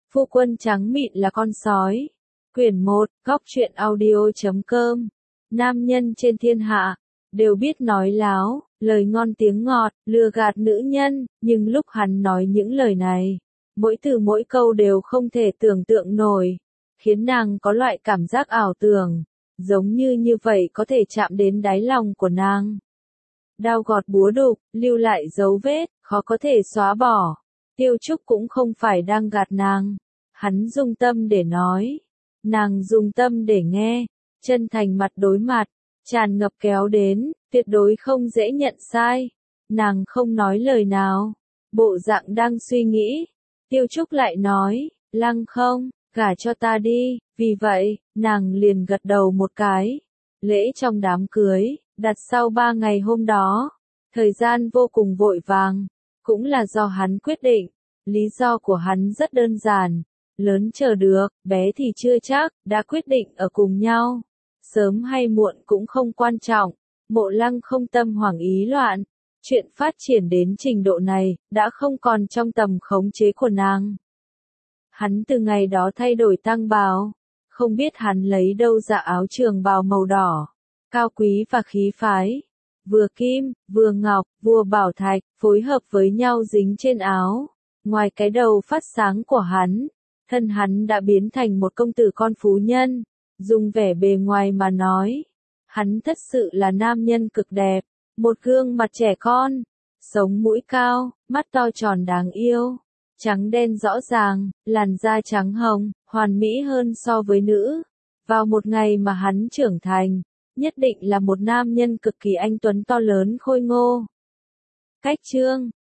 Phu quân trắng mịn là con sói. Quyển 1, góc truyện audio.com. Nam nhân trên thiên hạ đều biết nói láo, lời ngon tiếng ngọt, lừa gạt nữ nhân, nhưng lúc hắn nói những lời này, mỗi từ mỗi câu đều không thể tưởng tượng nổi, khiến nàng có loại cảm giác ảo tưởng, giống như vậy có thể chạm đến đáy lòng của nàng. Đao gọt búa đục, lưu lại dấu vết, khó có thể xóa bỏ. Tiêu Trúc cũng không phải đang gạt nàng. Hắn dùng tâm để nói. Nàng dùng tâm để nghe. Chân thành mặt đối mặt. Tràn ngập kéo đến, tuyệt đối không dễ nhận sai. Nàng không nói lời nào. Bộ dạng đang suy nghĩ. Tiêu Trúc lại nói, Lăng không, gả cho ta đi. Vì vậy, nàng liền gật đầu một cái. Lễ trong đám cưới, đặt sau 3 ngày hôm đó. Thời gian vô cùng vội vàng. Cũng là do hắn quyết định. Lý do của hắn rất đơn giản. Lớn chờ được, bé thì chưa chắc, đã quyết định ở cùng nhau. Sớm hay muộn cũng không quan trọng. Mộ Lăng không tâm hoảng ý loạn. Chuyện phát triển đến trình độ này, đã không còn trong tầm khống chế của nàng. Hắn từ ngày đó thay đổi tang bào. Không biết hắn lấy đâu ra áo trường bào màu đỏ. Cao quý và khí phái. Vừa kim, vừa ngọc, vua bảo thạch, phối hợp với nhau dính trên áo. Ngoài cái đầu phát sáng của hắn, thân hắn đã biến thành một công tử con phú nhân. Dùng vẻ bề ngoài mà nói, hắn thật sự là nam nhân cực đẹp. Một gương mặt trẻ con, sống mũi cao, mắt to tròn đáng yêu, trắng đen rõ ràng, làn da trắng hồng, hoàn mỹ hơn so với nữ. Vào một ngày mà hắn trưởng thành, nhất định là một nam nhân cực kỳ anh tuấn to lớn khôi ngô. Cách chương